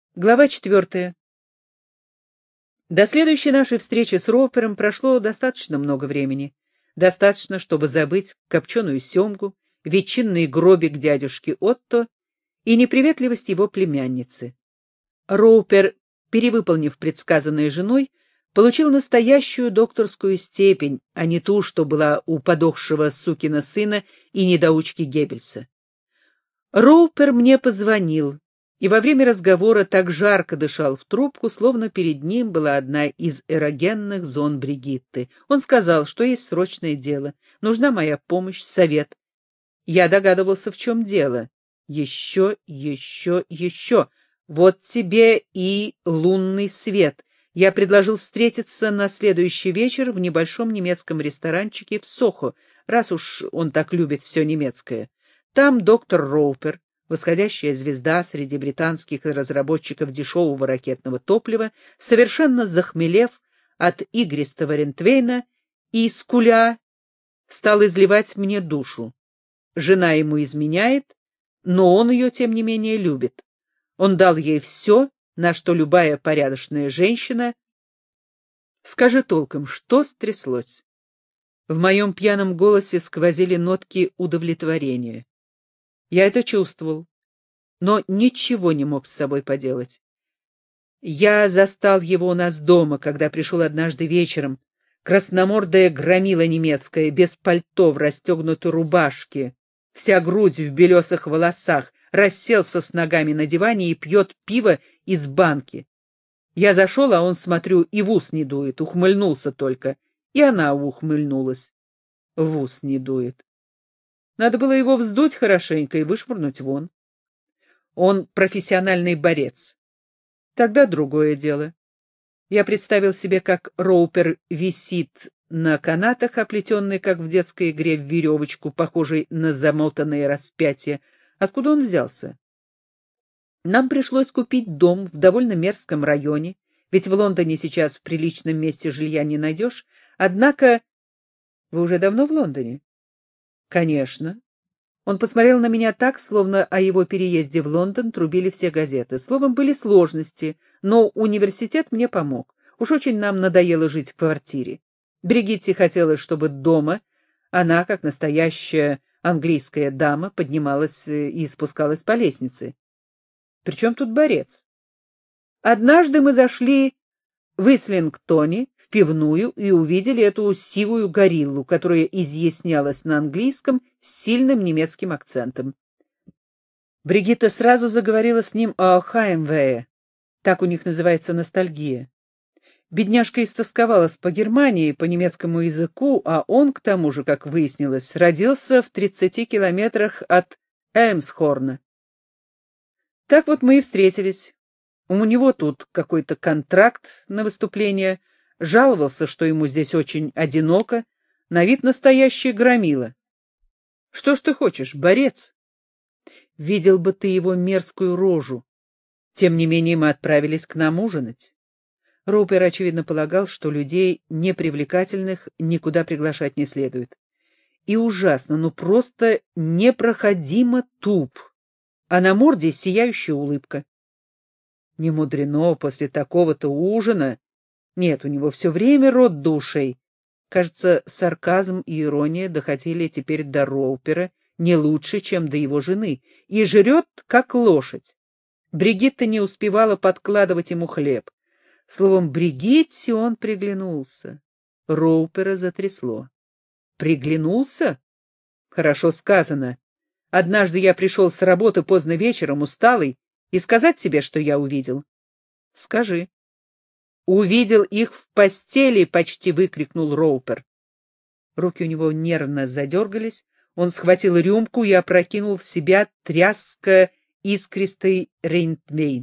Глава 4. До следующей нашей встречи с Роупером прошло достаточно много времени. Достаточно, чтобы забыть копченую семгу, ветчинный гробик дядюшки Отто и неприветливость его племянницы. Роупер, перевыполнив предсказанное женой, получил настоящую докторскую степень, а не ту, что была у подохшего сукина сына и недоучки Геббельса. Роупер мне позвонил, и во время разговора так жарко дышал в трубку, словно перед ним была одна из эрогенных зон Бригитты. Он сказал, что есть срочное дело, нужна моя помощь, совет. Я догадывался, в чем дело. Еще. Вот тебе и лунный свет. Я предложил встретиться на следующий вечер в небольшом немецком ресторанчике в Сохо, раз уж он так любит все немецкое. Там доктор Роупер, восходящая звезда среди британских разработчиков дешевого ракетного топлива, совершенно захмелев от игристого рентвейна и скуля, стал изливать мне душу. Жена ему изменяет, но он ее, тем не менее, любит. Он дал ей все, на что любая порядочная женщина... Скажи толком, что стряслось? В моем пьяном голосе сквозили нотки удовлетворения. Я это чувствовал, но ничего не мог с собой поделать. Я застал его у нас дома, когда пришел однажды вечером, красномордая громила немецкая, без пальто в расстегнутой рубашке, вся грудь в белесых волосах, расселся с ногами на диване и пьет пиво из банки. Я зашел, а он, смотрю, и в ус не дует, ухмыльнулся только, и она ухмыльнулась. В ус не дует. Надо было его вздуть хорошенько и вышвырнуть вон. Он профессиональный борец. Тогда другое дело. Я представил себе, как Роупер висит на канатах, оплетенный, как в детской игре, в веревочку, похожей на замотанное распятие. Откуда он взялся? Нам пришлось купить дом в довольно мерзком районе, ведь в Лондоне сейчас в приличном месте жилья не найдешь. Однако... Вы уже давно в Лондоне? Конечно. Он посмотрел на меня так, словно о его переезде в Лондон трубили все газеты. Словом, были сложности, но университет мне помог. Уж очень нам надоело жить в квартире. Бригитте хотелось, чтобы дома она, как настоящая английская дама, поднималась и спускалась по лестнице. Причем тут борец? Однажды мы зашли в Ислингтоне в пивную и увидели эту сивую гориллу, которая изъяснялась на английском с сильным немецким акцентом. Бригитта сразу заговорила с ним о Хаймвее, так у них называется ностальгия. Бедняжка истосковалась по Германии, по немецкому языку, а он, к тому же, как выяснилось, родился в 30 километрах от Эльмсхорна. Так вот мы и встретились. У него тут какой-то контракт на выступление, жаловался, что ему здесь очень одиноко, на вид настоящий громила. Что ж ты хочешь, борец? Видел бы ты его мерзкую рожу. Тем не менее мы отправились к нам ужинать. Роупер, очевидно, полагал, что людей непривлекательных никуда приглашать не следует. И ужасно, ну просто непроходимо туп, а на морде сияющая улыбка. Не мудрено после такого-то ужина. Нет, у него все время рот до ушей. Кажется, сарказм и ирония доходили теперь до Роупера не лучше, чем до его жены, и жрет, как лошадь. Бригитта не успевала подкладывать ему хлеб. Словом, Бригитте он приглянулся. Роупера затрясло. Приглянулся? Хорошо сказано. Однажды я пришел с работы поздно вечером, усталый, и сказать тебе, что я увидел? Скажи. Увидел их в постели, почти выкрикнул Роупер. Руки у него нервно задергались, он схватил рюмку и опрокинул в себя тряско-искристый рейнтвейн.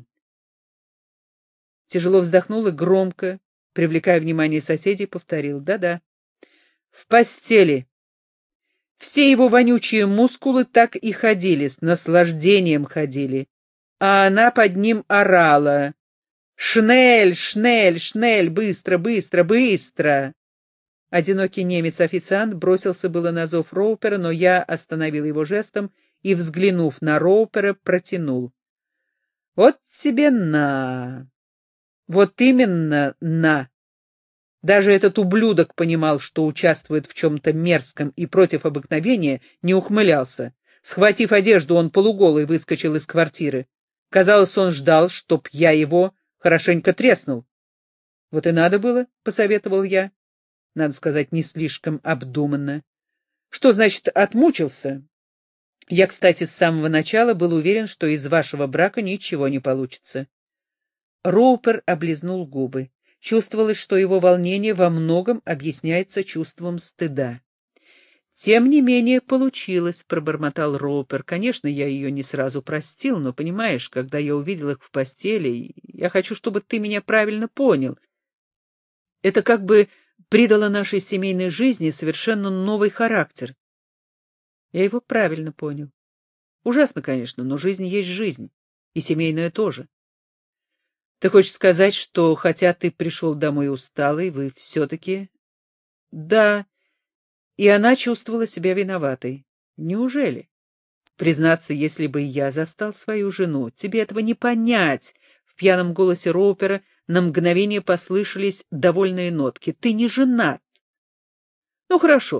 Тяжело вздохнул и громко, привлекая внимание соседей, повторил. Да-да, в постели. Все его вонючие мускулы так и ходили, с наслаждением ходили. А она под ним орала. «Шнель, шнель, шнель, быстро, быстро, быстро!» Одинокий немец-официант бросился было на зов Роупера, но я остановил его жестом и, взглянув на Роупера, протянул. Вот тебе на. Вот именно на. Даже этот ублюдок понимал, что участвует в чем-то мерзком и против обыкновения, не ухмылялся. Схватив одежду, он полуголый выскочил из квартиры. Казалось, он ждал, чтоб я его хорошенько треснул. — Вот и надо было, — посоветовал я. Надо сказать, не слишком обдуманно. — Что значит отмучился? Я, кстати, с самого начала был уверен, что из вашего брака ничего не получится. Роупер облизнул губы. Чувствовалось, что его волнение во многом объясняется чувством стыда. «Тем не менее получилось», — пробормотал Роупер. «Конечно, я ее не сразу простил, но, понимаешь, когда я увидел их в постели, я хочу, чтобы ты меня правильно понял. Это как бы придало нашей семейной жизни совершенно новый характер». Я его правильно понял. Ужасно, конечно, но жизнь есть жизнь, и семейная тоже. Ты хочешь сказать, что, хотя ты пришел домой усталый, вы все-таки... Да, и она чувствовала себя виноватой. Неужели? Признаться, если бы я застал свою жену, тебе этого не понять. В пьяном голосе Роупера на мгновение послышались довольные нотки. Ты не женат. Ну, хорошо.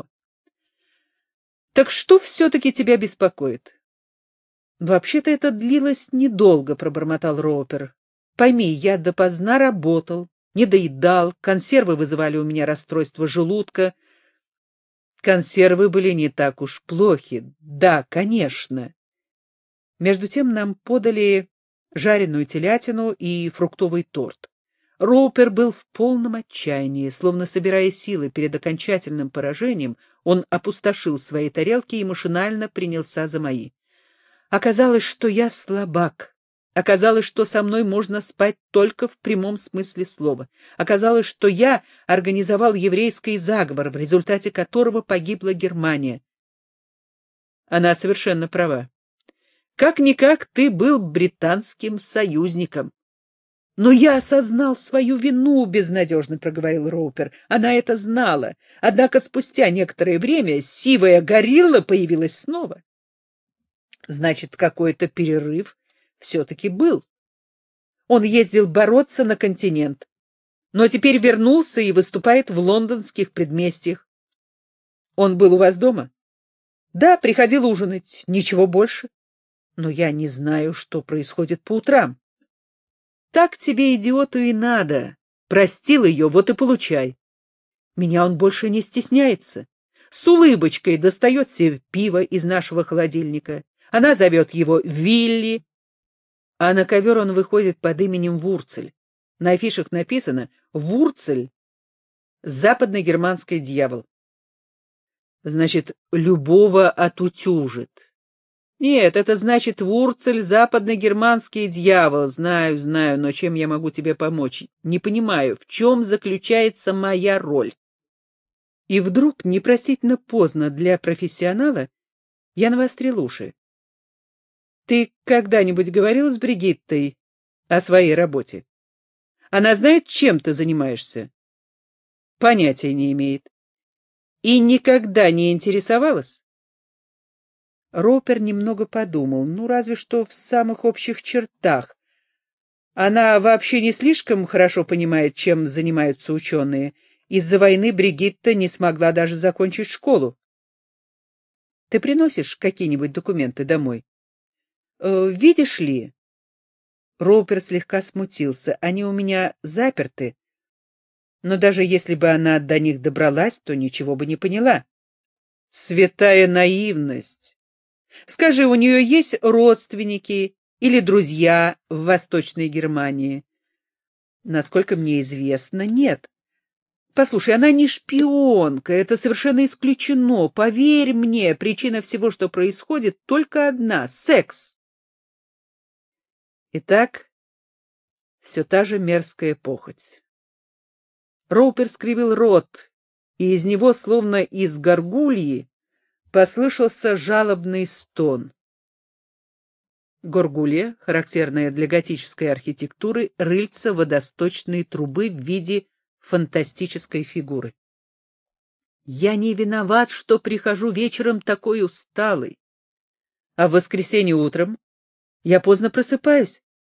Так что все-таки тебя беспокоит? Вообще-то это длилось недолго, пробормотал Роупер. Пойми, я допоздна работал, не доедал, консервы вызывали у меня расстройство желудка. Консервы были не так уж плохи. Да, конечно. Между тем нам подали жареную телятину и фруктовый торт. Роупер был в полном отчаянии, словно собирая силы перед окончательным поражением, он опустошил свои тарелки и машинально принялся за мои. Оказалось, что я слабак. Оказалось, что со мной можно спать только в прямом смысле слова. Оказалось, что я организовал еврейский заговор, в результате которого погибла Германия. Она совершенно права. Как-никак ты был британским союзником. Но я осознал свою вину, безнадежно проговорил Роупер. Она это знала. Однако спустя некоторое время сивая горилла появилась снова. Значит, какой-то перерыв все-таки был. Он ездил бороться на континент, но теперь вернулся и выступает в лондонских предместьях. Он был у вас дома? Да, приходил ужинать, ничего больше. Но я не знаю, что происходит по утрам. Так тебе, идиоту, и надо. Простил ее, вот и получай. Меня он больше не стесняется. С улыбочкой достает себе пиво из нашего холодильника. Она зовет его Вилли, а на ковер он выходит под именем Вурцель. На афишах написано «Вурцель — западногерманский дьявол». Значит, любого отутюжит. Нет, это значит Вурцель — западногерманский дьявол. Знаю, знаю, но чем я могу тебе помочь? Не понимаю, в чем заключается моя роль. И вдруг, непростительно поздно для профессионала, я навострил уши. Ты когда-нибудь говорил с Бригиттой о своей работе? Она знает, чем ты занимаешься? Понятия не имеет. И никогда не интересовалась? Роупер немного подумал. Ну, разве что в самых общих чертах. Она вообще не слишком хорошо понимает, чем занимаются ученые. Из-за войны Бригитта не смогла даже закончить школу. Ты приносишь какие-нибудь документы домой? Видишь ли, Роупер слегка смутился. Они у меня заперты, но даже если бы она до них добралась, то ничего бы не поняла. Святая наивность. Скажи, у нее есть родственники или друзья в Восточной Германии? Насколько мне известно, нет. Послушай, она не шпионка, это совершенно исключено. Поверь мне, причина всего, что происходит, только одна — секс. Итак, все та же мерзкая похоть. Роупер скривил рот, и из него, словно из горгульи, послышался жалобный стон. Горгулья, характерная для готической архитектуры, рыльце водосточной трубы в виде фантастической фигуры. Я не виноват, что прихожу вечером такой усталый, а в воскресенье утром я поздно просыпаюсь.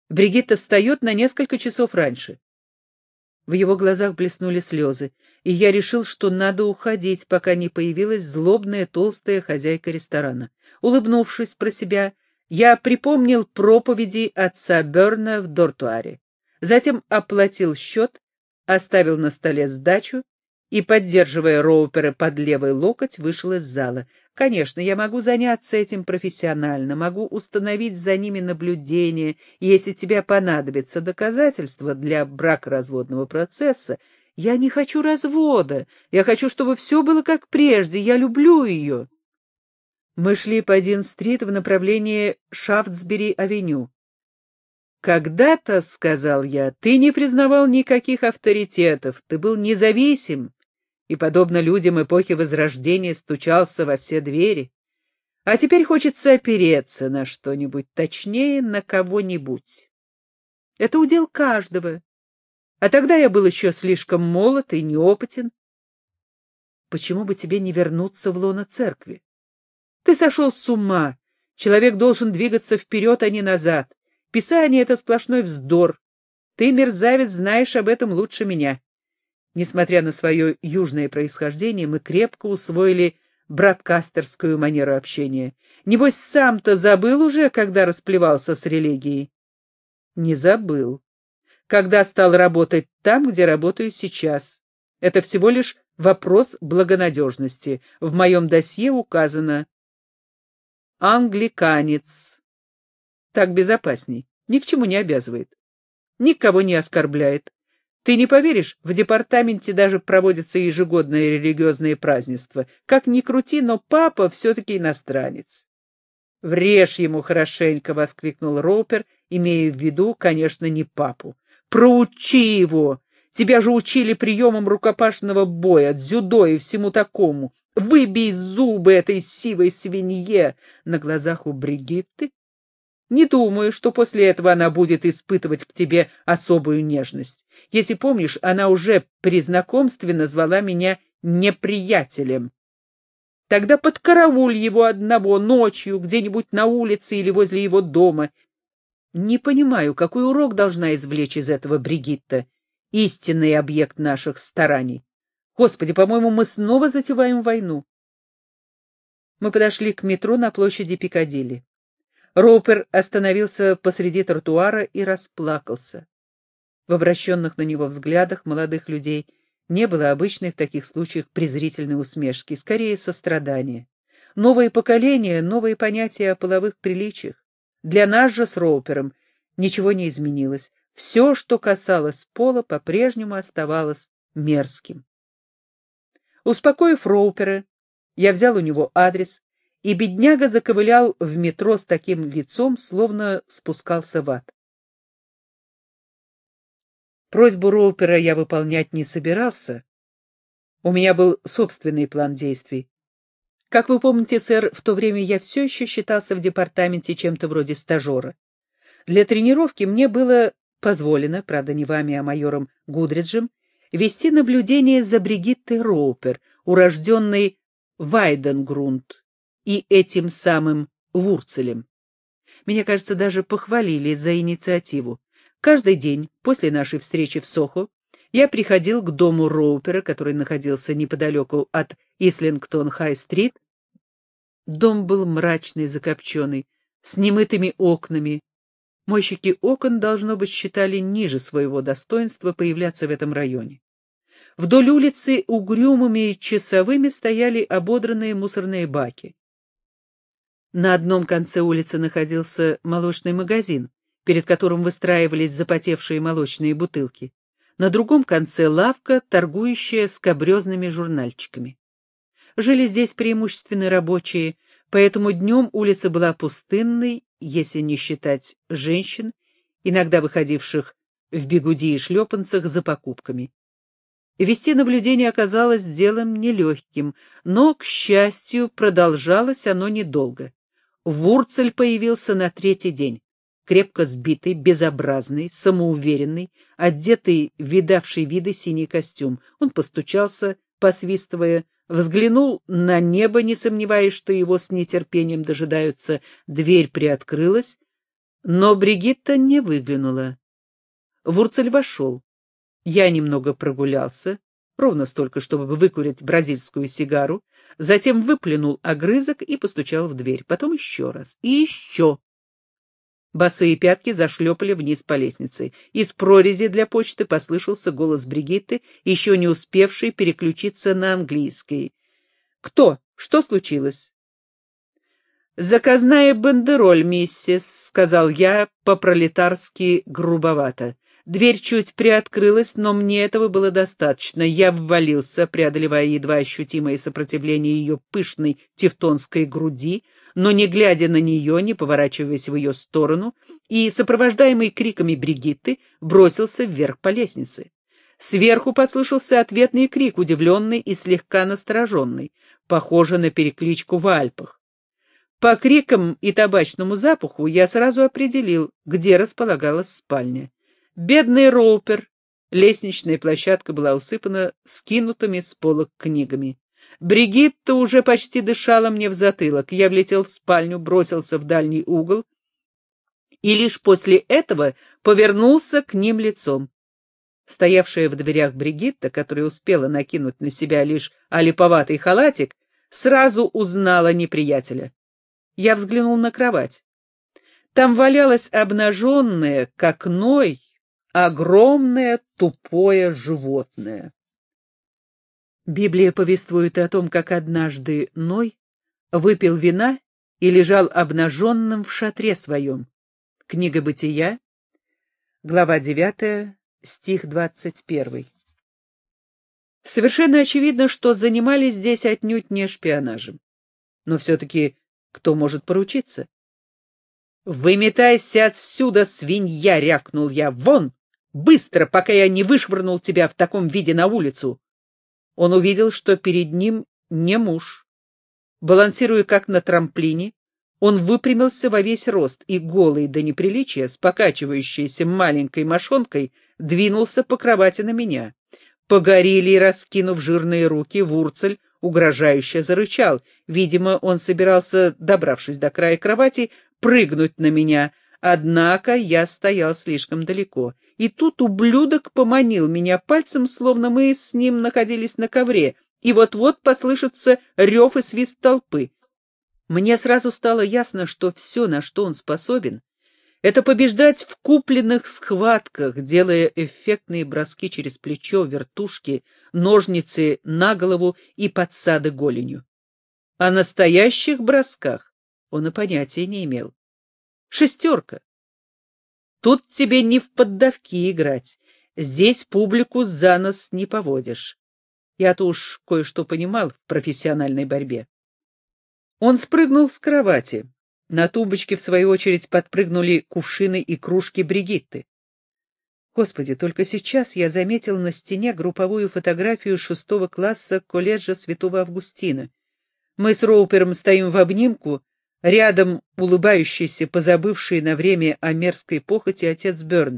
Бригитта встает на несколько часов раньше. В его глазах блеснули слезы, и я решил, что надо уходить, пока не появилась злобная толстая хозяйка ресторана. Улыбнувшись про себя, я припомнил проповеди отца Берна в дортуаре. Затем оплатил счет, оставил на столе сдачу и, поддерживая Роупера под левый локоть, вышел из зала. Конечно, я могу заняться этим профессионально, могу установить за ними наблюдение, и если тебе понадобится доказательства для бракоразводного процесса. Я не хочу развода, я хочу, чтобы все было как прежде, я люблю ее. Мы шли по Дин-стрит в направлении Шафтсбери-авеню. «Когда-то, — сказал я, — ты не признавал никаких авторитетов, ты был независим и, подобно людям эпохи Возрождения, стучался во все двери. А теперь хочется опереться на что-нибудь, точнее, на кого-нибудь. Это удел каждого. А тогда я был еще слишком молод и неопытен. Почему бы тебе не вернуться в лоно церкви? Ты сошел с ума. Человек должен двигаться вперед, а не назад. Писание — это сплошной вздор. Ты, мерзавец, знаешь об этом лучше меня. Несмотря на свое южное происхождение, мы крепко усвоили браткастерскую манеру общения. Небось, сам-то забыл уже, когда расплевался с религией? Не забыл. Когда стал работать там, где работаю сейчас. Это всего лишь вопрос благонадежности. В моем досье указано «англиканец». Так безопасней. Ни к чему не обязывает. Никого не оскорбляет. Ты не поверишь, в департаменте даже проводятся ежегодные религиозные празднества. Как ни крути, но папа все-таки иностранец. «Врежь ему хорошенько!» — воскликнул Роупер, имея в виду, конечно, не папу. «Проучи его! Тебя же учили приемам рукопашного боя, дзюдо и всему такому. Выбей зубы этой сивой свинье!» На глазах у Бригитты. Не думаю, что после этого она будет испытывать к тебе особую нежность. Если помнишь, она уже при знакомстве назвала меня неприятелем. Тогда подкарауль его одного ночью где-нибудь на улице или возле его дома. Не понимаю, какой урок должна извлечь из этого Бригитта, истинный объект наших стараний. Господи, по-моему, мы снова затеваем войну. Мы подошли к метро на площади Пикадилли. Роупер остановился посреди тротуара и расплакался. В обращенных на него взглядах молодых людей не было обычной в таких случаях презрительной усмешки, скорее сострадания. Новое поколение, новые понятия о половых приличиях. Для нас же с Роупером ничего не изменилось. Все, что касалось пола, по-прежнему оставалось мерзким. Успокоив Роупера, я взял у него адрес, и бедняга заковылял в метро с таким лицом, словно спускался в ад. Просьбу Роупера я выполнять не собирался. У меня был собственный план действий. Как вы помните, сэр, в то время я все еще считался в департаменте чем-то вроде стажера. Для тренировки мне было позволено, правда не вами, а майором Гудриджем, вести наблюдение за Бригиттой Роупер, урожденной Вайденгрунд, и этим самым Вурцелем. Меня, кажется, даже похвалили за инициативу. Каждый день после нашей встречи в Сохо я приходил к дому Роупера, который находился неподалеку от Ислингтон-Хай-стрит. Дом был мрачный, закопченный, с немытыми окнами. Мойщики окон, должно быть, считали ниже своего достоинства появляться в этом районе. Вдоль улицы угрюмыми часовыми стояли ободранные мусорные баки. На одном конце улицы находился молочный магазин, перед которым выстраивались запотевшие молочные бутылки. На другом конце лавка, торгующая скабрезными журнальчиками. Жили здесь преимущественно рабочие, поэтому днем улица была пустынной, если не считать женщин, иногда выходивших в бигуди и шлепанцах за покупками. Вести наблюдение оказалось делом нелегким, но, к счастью, продолжалось оно недолго. Вурцель появился на третий день, крепко сбитый, безобразный, самоуверенный, одетый в видавший виды синий костюм. Он постучался, посвистывая, взглянул на небо, не сомневаясь, что его с нетерпением дожидаются. Дверь приоткрылась. Но Бригитта не выглянула. Вурцель вошел. Я немного прогулялся, ровно столько, чтобы выкурить бразильскую сигару, затем выплюнул огрызок и постучал в дверь. Потом еще раз. И еще. Босые пятки зашлепали вниз по лестнице. Из прорези для почты послышался голос Бригитты, еще не успевшей переключиться на английский. «Кто? Что случилось?» «Заказная бандероль, миссис», — сказал я по-пролетарски грубовато. Дверь чуть приоткрылась, но мне этого было достаточно. Я ввалился, преодолевая едва ощутимое сопротивление ее пышной тевтонской груди, но не глядя на нее, не поворачиваясь в ее сторону, и, сопровождаемый криками Бригитты, бросился вверх по лестнице. Сверху послышался ответный крик, удивленный и слегка настороженный, похоже на перекличку в Альпах. По крикам и табачному запаху я сразу определил, где располагалась спальня. Бедный Роупер. Лестничная площадка была усыпана скинутыми с полок книгами. Бригитта уже почти дышала мне в затылок. Я влетел в спальню, бросился в дальний угол и лишь после этого повернулся к ним лицом. Стоявшая в дверях Бригитта, которая успела накинуть на себя лишь олиповатый халатик, сразу узнала неприятеля. Я взглянул на кровать. Там валялось обнаженное, как Ной, огромное тупое животное. Библия повествует о том, как однажды Ной выпил вина и лежал обнаженным в шатре своем. Книга Бытия, глава 9, стих 21. Совершенно очевидно, что занимались здесь отнюдь не шпионажем. Но все-таки кто может поручиться? «Выметайся отсюда, свинья!» — рявкнул я. «Вон! Быстро, пока я не вышвырнул тебя в таком виде на улицу!» Он увидел, что перед ним не муж. Балансируя как на трамплине, он выпрямился во весь рост и, голый до неприличия, с покачивающейся маленькой мошонкой, двинулся по кровати на меня. Погорелий, раскинув жирные руки, Вурцель угрожающе зарычал. Видимо, он собирался, добравшись до края кровати, прыгнуть на меня, однако я стоял слишком далеко. И тут ублюдок поманил меня пальцем, словно мы с ним находились на ковре, и вот-вот послышится рев и свист толпы. Мне сразу стало ясно, что все, на что он способен, это побеждать в купленных схватках, делая эффектные броски через плечо, вертушки, ножницы на голову и подсады голенью. О настоящих бросках он и понятия не имел. Шестерка. Тут тебе не в поддавки играть. Здесь публику за нос не поводишь. Я-то уж кое-что понимал в профессиональной борьбе. Он спрыгнул с кровати. На тумбочке, в свою очередь, подпрыгнули кувшины и кружки Бригитты. Господи, только сейчас я заметил на стене групповую фотографию 6 класса колледжа Святого Августина. Мы с Роупером стоим в обнимку, рядом улыбающийся, позабывший на время о мерзкой похоти отец Бёрн.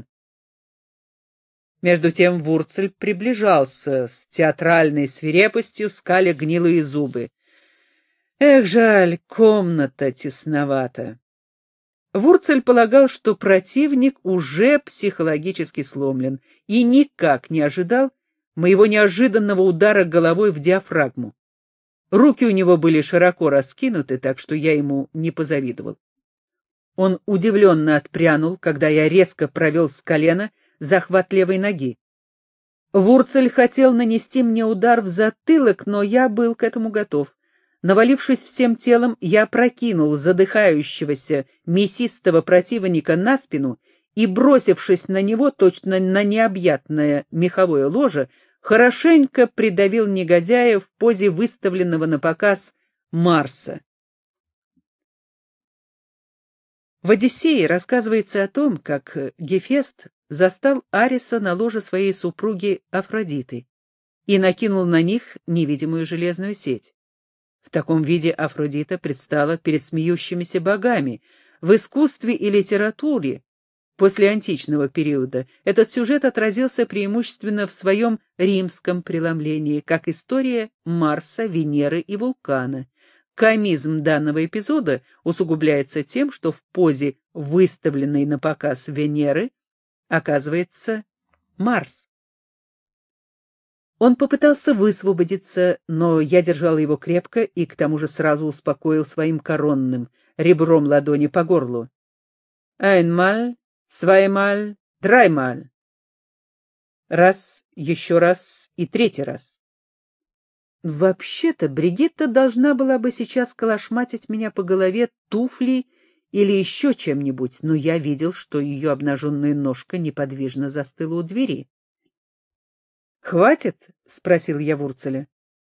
Между тем Вурцель приближался с театральной свирепостью, скаля гнилые зубы. Эх, жаль, комната тесновата. Вурцель полагал, что противник уже психологически сломлен, и никак не ожидал моего неожиданного удара головой в диафрагму. Руки у него были широко раскинуты, так что я ему не позавидовал. Он удивленно отпрянул, когда я резко провел с колена захват левой ноги. Вурцель хотел нанести мне удар в затылок, но я был к этому готов. Навалившись всем телом, я прокинул задыхающегося мясистого противника на спину и, бросившись на него точно на необъятное меховое ложе, хорошенько придавил негодяя в позе выставленного на показ Марса. В «Одиссее» рассказывается о том, как Гефест застал Ариса на ложе своей супруги Афродиты и накинул на них невидимую железную сеть. В таком виде Афродита предстала перед смеющимися богами. В искусстве и литературе после античного периода этот сюжет отразился преимущественно в своем римском преломлении, как история Марса, Венеры и вулкана. комизм данного эпизода усугубляется тем, что в позе, выставленной на показ Венеры, оказывается Марс. Он попытался высвободиться, но я держал его крепко и к тому же сразу успокоил своим коронным, ребром ладони по горлу. «Einmal, zweimal, dreimal». Раз, еще раз и третий раз. Вообще-то Бригитта должна была бы сейчас колошматить меня по голове туфлей или еще чем-нибудь, но я видел, что ее обнаженная ножка неподвижно застыла у двери. «Хватит?» — спросил я Вурцеля.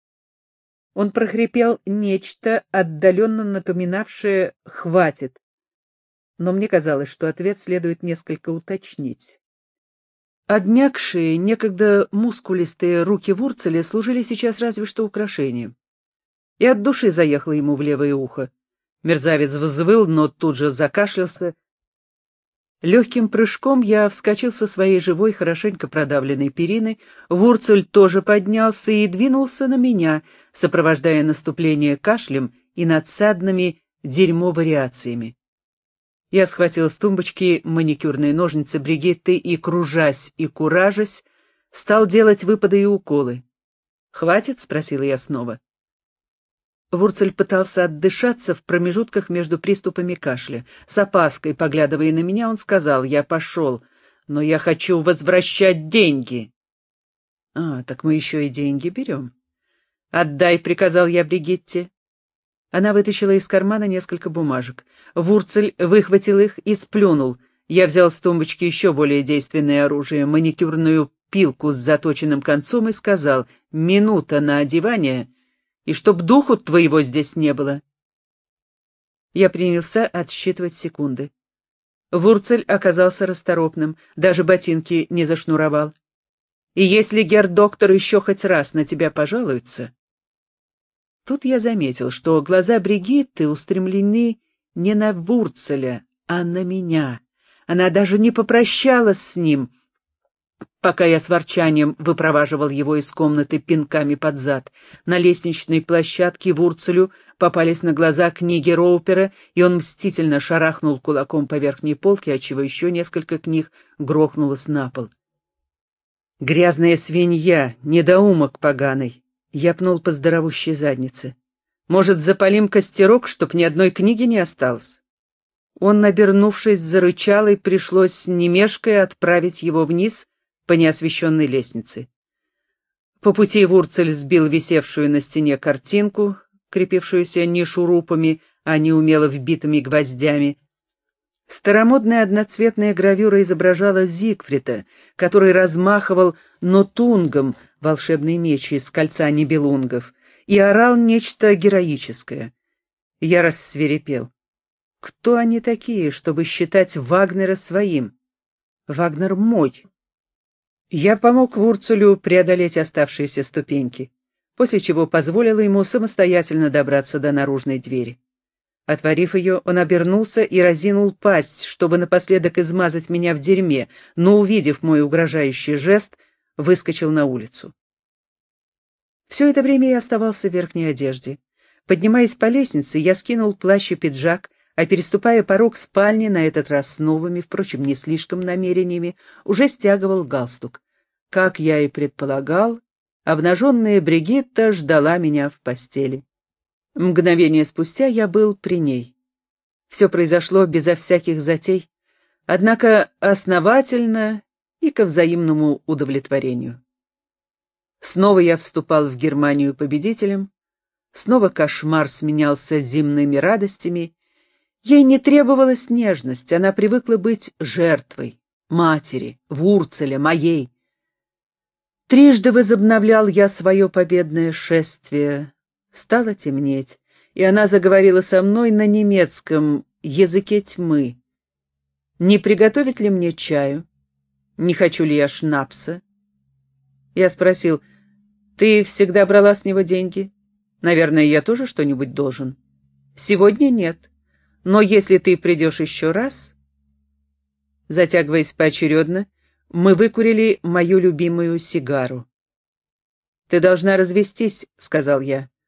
Он прохрипел нечто, отдаленно напоминавшее «хватит», но мне казалось, что ответ следует несколько уточнить. Обмякшие, некогда мускулистые руки Вурцеля служили сейчас разве что украшением. И от души заехало ему в левое ухо. Мерзавец взвыл, но тут же закашлялся. Легким прыжком я вскочил со своей живой, хорошенько продавленной перины. Вурцель тоже поднялся и двинулся на меня, сопровождая наступление кашлем и надсадными дерьмо-вариациями. Я схватил с тумбочки маникюрные ножницы Бригитты и, кружась и куражась, стал делать выпады и уколы. «Хватит?» — спросила я снова. Вурцель пытался отдышаться в промежутках между приступами кашля. С опаской, поглядывая на меня, он сказал: «Я пошел, но я хочу возвращать деньги». «А, так мы еще и деньги берем». «Отдай», — приказал я Бригитте. Она вытащила из кармана несколько бумажек. Вурцель выхватил их и сплюнул. Я взял с тумбочки еще более действенное оружие, маникюрную пилку с заточенным концом, и сказал: «Минута на одевание, и чтоб духу твоего здесь не было». Я принялся отсчитывать секунды. Вурцель оказался расторопным, даже ботинки не зашнуровал. «И если герр-доктор еще хоть раз на тебя пожалуется...» Тут я заметил, что глаза Бригитты устремлены не на Вурцеля, а на меня. Она даже не попрощалась с ним, пока я с ворчанием выпроваживал его из комнаты пинками под зад. На лестничной площадке Вурцелю попались на глаза книги Роупера, и он мстительно шарахнул кулаком по верхней полке, отчего еще несколько книг грохнулось на пол. «Грязная свинья, недоумок поганый!» Я пнул по здоровущей заднице. «Может, запалим костерок, чтоб ни одной книги не осталось?» Он, обернувшись, зарычал, и пришлось, не мешкая, отправить его вниз по неосвещенной лестнице. По пути Вурцель сбил висевшую на стене картинку, крепившуюся не шурупами, а неумело вбитыми гвоздями. Старомодная одноцветная гравюра изображала Зигфрида, который размахивал нотунгом, волшебный меч из кольца нибелунгов, и орал нечто героическое. Я рассвирепел. Кто они такие, чтобы считать Вагнера своим? Вагнер мой. Я помог Вурцелю преодолеть оставшиеся ступеньки, после чего позволил ему самостоятельно добраться до наружной двери. Отворив ее, он обернулся и разинул пасть, чтобы напоследок измазать меня в дерьме, но, увидев мой угрожающий жест, выскочил на улицу. Все это время я оставался в верхней одежде. Поднимаясь по лестнице, я скинул плащ и пиджак, а переступая порог спальни, на этот раз с новыми, впрочем, не слишком намерениями, уже стягивал галстук. Как я и предполагал, обнаженная Бригитта ждала меня в постели. Мгновение спустя я был при ней. Все произошло безо всяких затей, однако основательно и ко взаимному удовлетворению. Снова я вступал в Германию победителем, снова кошмар сменялся зимними радостями. Ей не требовалась нежность, она привыкла быть жертвой, матери, Вурцеля, моей. Трижды возобновлял я свое победное шествие. Стало темнеть, и она заговорила со мной на немецком языке тьмы. Не приготовить ли мне чаю? Не хочу ли я шнапса? Я спросил: «Ты всегда брала с него деньги? Наверное, я тоже что-нибудь должен?» «Сегодня нет, но если ты придешь еще раз...» Затягиваясь поочередно, мы выкурили мою любимую сигару. «Ты должна развестись», — сказал я.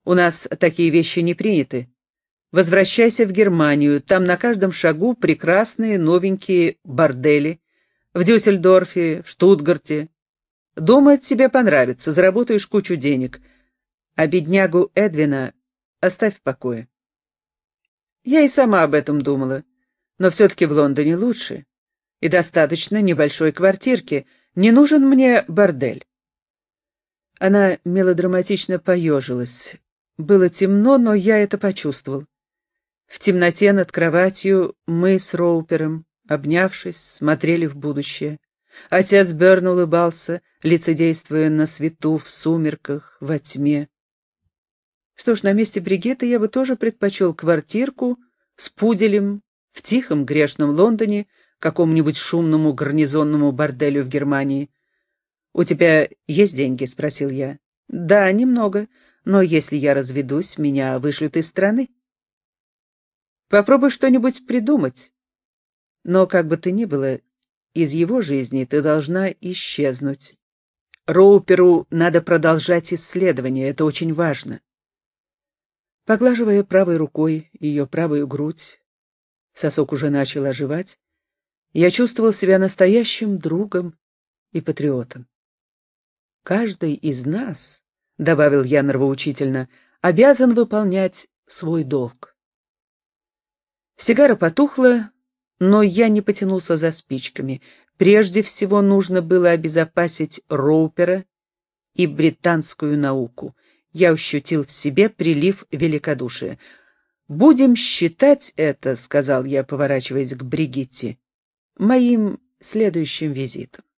У нас такие вещи не приняты. Возвращайся в Германию, там на каждом шагу прекрасные новенькие бордели. В Дюссельдорфе, в Штутгарте. Думаю, тебе понравится, заработаешь кучу денег. А беднягу Эдвина оставь в покое. Я и сама об этом думала, но все-таки в Лондоне лучше. И достаточно небольшой квартирки. Не нужен мне бордель. Она мелодраматично поежилась. Было темно, но я это почувствовал. В темноте над кроватью мы с Роупером, обнявшись, смотрели в будущее. Отец Берн улыбался, лицедействуя на свету, в сумерках, во тьме. Что ж, на месте Бригетты я бы тоже предпочел квартирку с пуделем в тихом грешном Лондоне, какому-нибудь шумному гарнизонному борделю в Германии. «У тебя есть деньги?» — спросил я. «Да, немного, но если я разведусь, меня вышлют из страны». «Попробуй что-нибудь придумать. Но, как бы то ни было, из его жизни ты должна исчезнуть. Роуперу надо продолжать исследования, это очень важно». Поглаживая правой рукой ее правую грудь, сосок уже начал оживать, я чувствовал себя настоящим другом и патриотом. «Каждый из нас, — добавил я нравоучительно, — обязан выполнять свой долг». Сигара потухла, но я не потянулся за спичками. Прежде всего нужно было обезопасить Роупера и британскую науку. Я ощутил в себе прилив великодушия. «Будем считать это, — сказал я, поворачиваясь к Бригитте, — моим следующим визитом».